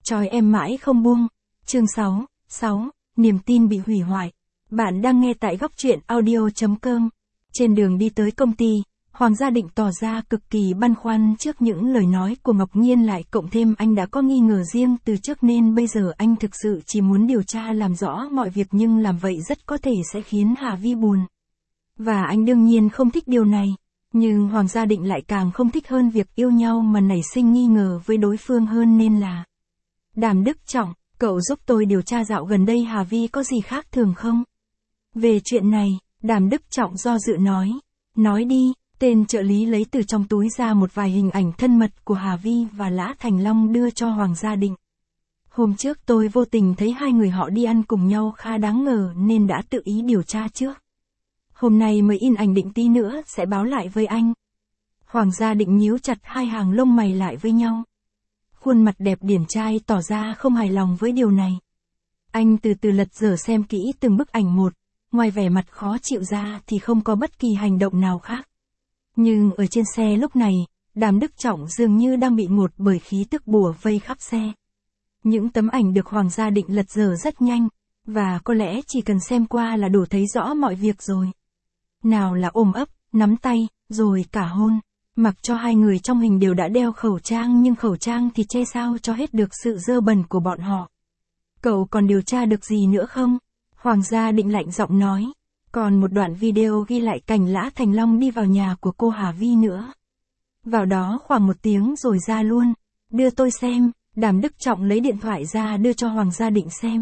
trói em mãi không buông. Chương 6, niềm tin bị hủy hoại. Bạn đang nghe tại góc truyện audio.com. Trên đường đi tới công ty, Hoàng Gia Định tỏ ra cực kỳ băn khoăn trước những lời nói của Ngọc Nhiên, lại cộng thêm anh đã có nghi ngờ riêng từ trước nên bây giờ anh thực sự chỉ muốn điều tra làm rõ mọi việc, nhưng làm vậy rất có thể sẽ khiến Hà Vi buồn. Và anh đương nhiên không thích điều này, nhưng Hoàng Gia Định lại càng không thích hơn việc yêu nhau mà nảy sinh nghi ngờ với đối phương hơn, nên là: Đàm Đức Trọng, cậu giúp tôi điều tra dạo gần đây Hà Vi có gì khác thường không? Về chuyện này, Đàm Đức Trọng do dự nói đi. Tên trợ lý lấy từ trong túi ra một vài hình ảnh thân mật của Hà Vi và Lã Thành Long đưa cho Hoàng Gia Định. Hôm trước tôi vô tình thấy hai người họ đi ăn cùng nhau khá đáng ngờ nên đã tự ý điều tra trước. Hôm nay mới in ảnh, định tí nữa sẽ báo lại với anh. Hoàng Gia Định nhíu chặt hai hàng lông mày lại với nhau. Khuôn mặt đẹp điển trai tỏ ra không hài lòng với điều này. Anh từ từ lật dở xem kỹ từng bức ảnh một, ngoài vẻ mặt khó chịu ra thì không có bất kỳ hành động nào khác. Nhưng ở trên xe lúc này, Đàm Đức Trọng dường như đang bị ngột bởi khí tức bủa vây khắp xe. Những tấm ảnh được Hoàng Gia Định lật dở rất nhanh, và có lẽ chỉ cần xem qua là đủ thấy rõ mọi việc rồi. Nào là ôm ấp, nắm tay, rồi cả hôn. Mặc cho hai người trong hình đều đã đeo khẩu trang, nhưng khẩu trang thì che sao cho hết được sự dơ bẩn của bọn họ. Cậu còn điều tra được gì nữa không? Hoàng Gia Định lạnh giọng nói. Còn một đoạn video ghi lại cảnh Lã Thành Long đi vào nhà của cô Hà Vi nữa. Vào đó khoảng 1 tiếng rồi ra luôn. Đưa tôi xem. Đàm Đức Trọng lấy điện thoại ra đưa cho Hoàng Gia Định xem.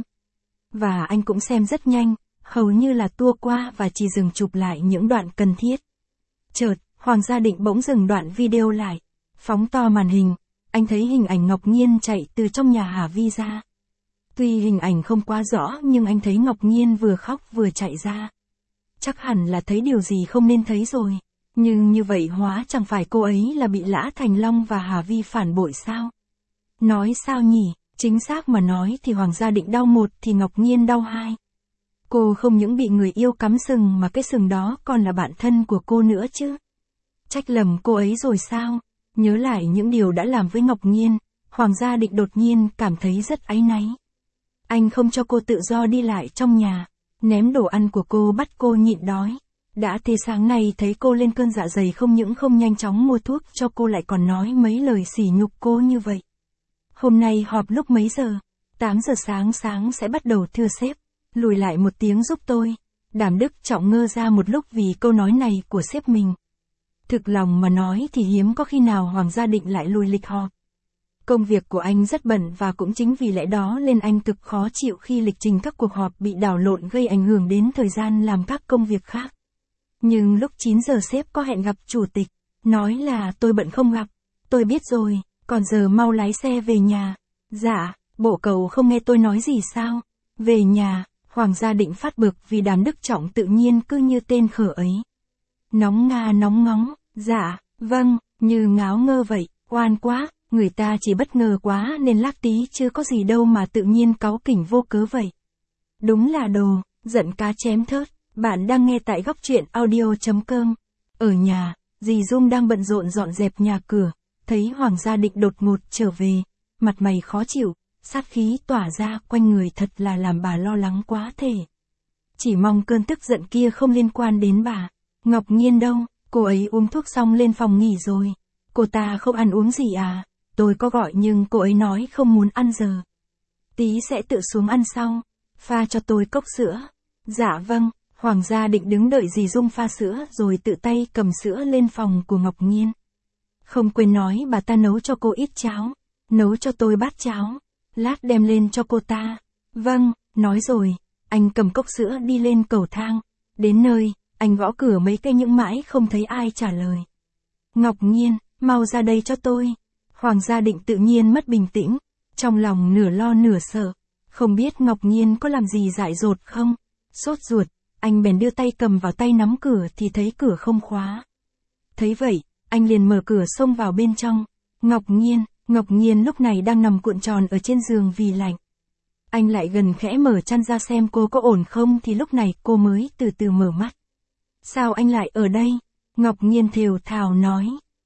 Và anh cũng xem rất nhanh, hầu như là tua qua và chỉ dừng chụp lại những đoạn cần thiết. Chợt, Hoàng Gia Định bỗng dừng đoạn video lại, phóng to màn hình, anh thấy hình ảnh Ngọc Nhiên chạy từ trong nhà Hà Vi ra. Tuy hình ảnh không quá rõ nhưng anh thấy Ngọc Nhiên vừa khóc vừa chạy ra. Chắc hẳn là thấy điều gì không nên thấy rồi, nhưng như vậy hóa chẳng phải cô ấy là bị Lã Thành Long và Hà Vi phản bội sao? Nói sao nhỉ, chính xác mà nói thì Hoàng Gia Định đau một thì Ngọc Nhiên đau hai. Cô không những bị người yêu cắm sừng mà cái sừng đó còn là bạn thân của cô nữa chứ. Trách lầm cô ấy rồi sao? Nhớ lại những điều đã làm với Ngọc Nhiên, Hoàng Gia Định đột nhiên cảm thấy rất áy náy. Anh không cho cô tự do đi lại trong nhà, ném đồ ăn của cô bắt cô nhịn đói. Đã thế sáng nay thấy cô lên cơn dạ dày không những không nhanh chóng mua thuốc cho cô lại còn nói mấy lời sỉ nhục cô như vậy. Hôm nay họp lúc mấy giờ? 8 giờ sáng sẽ bắt đầu thưa sếp. Lùi lại 1 tiếng giúp tôi. Đàm Đức Trọng ngơ ra một lúc vì câu nói này của sếp mình. Thực lòng mà nói thì hiếm có khi nào Hoàng Gia Định lại lùi lịch họp. Công việc của anh rất bận và cũng chính vì lẽ đó nên anh cực khó chịu khi lịch trình các cuộc họp bị đảo lộn gây ảnh hưởng đến thời gian làm các công việc khác. Nhưng lúc 9 giờ sếp có hẹn gặp chủ tịch, nói là tôi bận không gặp. Tôi biết rồi, còn giờ mau lái xe về nhà. Dạ, bộ cậu không nghe tôi nói gì sao? Về nhà. Hoàng Gia Định phát bực vì Đàm Đức Trọng tự nhiên cứ như tên khở ấy. Nóng nga nóng ngóng, dạ, vâng, như ngáo ngơ vậy, oan quá, người ta chỉ bất ngờ quá nên lát tí chưa có gì đâu mà tự nhiên cáu kỉnh vô cớ vậy. Đúng là đồ, giận cá chém thớt. Bạn đang nghe tại góc truyện audio.com. Ở nhà, dì Dung đang bận rộn dọn dẹp nhà cửa, thấy Hoàng Gia Định đột ngột trở về, mặt mày khó chịu, sát khí tỏa ra quanh người thật là làm bà lo lắng quá thể. Chỉ mong cơn tức giận kia không liên quan đến bà. Ngọc Nhiên đâu, cô ấy uống thuốc xong lên phòng nghỉ rồi. Cô ta không ăn uống gì à? Tôi có gọi nhưng cô ấy nói không muốn ăn giờ. Tí sẽ tự xuống ăn sau. Pha cho tôi cốc sữa. Dạ vâng. Hoàng Gia Định đứng đợi dì Dung pha sữa rồi tự tay cầm sữa lên phòng của Ngọc Nhiên. Không quên nói bà ta nấu cho cô ít cháo. Nấu cho tôi bát cháo. Lát đem lên cho cô ta. Vâng, nói rồi. Anh cầm cốc sữa đi lên cầu thang. Đến nơi, anh gõ cửa mấy cái nhưng mãi không thấy ai trả lời. Ngọc Nhiên, mau ra đây cho tôi. Hoàng Gia Định tự nhiên mất bình tĩnh. Trong lòng nửa lo nửa sợ. Không biết Ngọc Nhiên có làm gì dại dột không? Sốt ruột. Anh bèn đưa tay cầm vào tay nắm cửa thì thấy cửa không khóa. Thấy vậy, anh liền mở cửa xông vào bên trong. Ngọc Nhiên lúc này đang nằm cuộn tròn ở trên giường vì lạnh. Anh lại gần khẽ mở chăn ra xem cô có ổn không thì lúc này cô mới từ từ mở mắt. Sao anh lại ở đây? Ngọc Nhiên thều thào nói.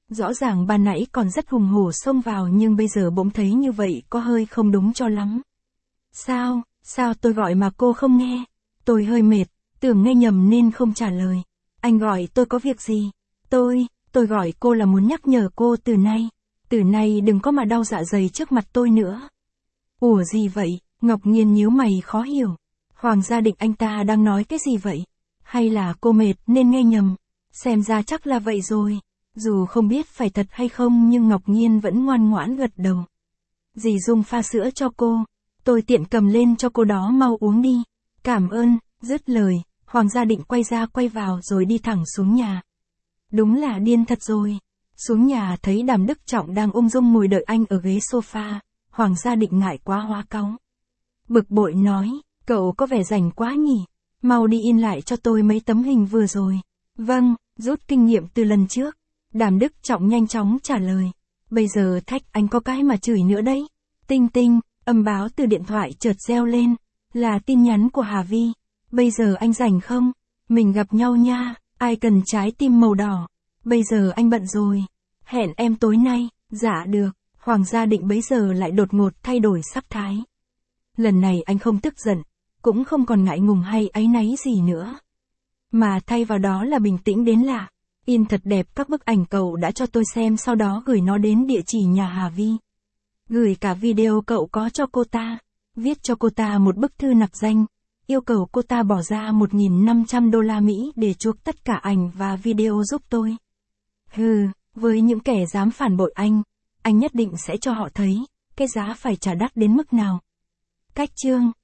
Rõ ràng ban nãy còn rất hùng hổ xông vào nhưng bây giờ bỗng thấy như vậy có hơi không đúng cho lắm. Sao tôi gọi mà cô không nghe? Tôi hơi mệt, tưởng nghe nhầm nên không trả lời. Anh gọi tôi có việc gì? Tôi gọi cô là muốn nhắc nhở cô từ nay đừng có mà đau dạ dày trước mặt tôi nữa. Ủa gì vậy? Ngọc Nhiên nhíu mày khó hiểu. Hoàng Gia Định anh ta đang nói cái gì vậy? Hay là cô mệt nên nghe nhầm? Xem ra chắc là vậy rồi. Dù không biết phải thật hay không nhưng Ngọc Nhiên vẫn ngoan ngoãn gật đầu. Dì Dung pha sữa cho cô. Tôi tiện cầm lên cho cô đó mau uống đi. Cảm ơn, dứt lời, Hoàng Gia Định quay ra quay vào rồi đi thẳng xuống nhà. Đúng là điên thật rồi. Xuống nhà thấy Đàm Đức Trọng đang ung dung ngồi đợi anh ở ghế sofa, Hoàng Gia Định ngại quá hóa cáu. Bực bội nói, cậu có vẻ rảnh quá nhỉ, mau đi in lại cho tôi mấy tấm hình vừa rồi. Vâng, rút kinh nghiệm từ lần trước. Đàm Đức Trọng nhanh chóng trả lời. Bây giờ thách anh có cái mà chửi nữa đấy. Tinh tinh, âm báo từ điện thoại chợt reo lên. Là tin nhắn của Hà Vi. Bây giờ anh rảnh không? Mình gặp nhau nha, ai cần trái tim màu đỏ. Bây giờ anh bận rồi. Hẹn em tối nay. Dạ được. Hoàng Gia Định bấy giờ lại đột ngột thay đổi sắc thái. Lần này anh không tức giận, cũng không còn ngại ngùng hay áy náy gì nữa. Mà thay vào đó là bình tĩnh đến lạ. In thật đẹp các bức ảnh cậu đã cho tôi xem sau đó gửi nó đến địa chỉ nhà Hà Vi. Gửi cả video cậu có cho cô ta. Viết cho cô ta một bức thư nặc danh. Yêu cầu cô ta bỏ ra 1.500 đô la Mỹ để chuộc tất cả ảnh và video giúp tôi. Hừ, với những kẻ dám phản bội anh nhất định sẽ cho họ thấy, cái giá phải trả đắt đến mức nào. Cách chương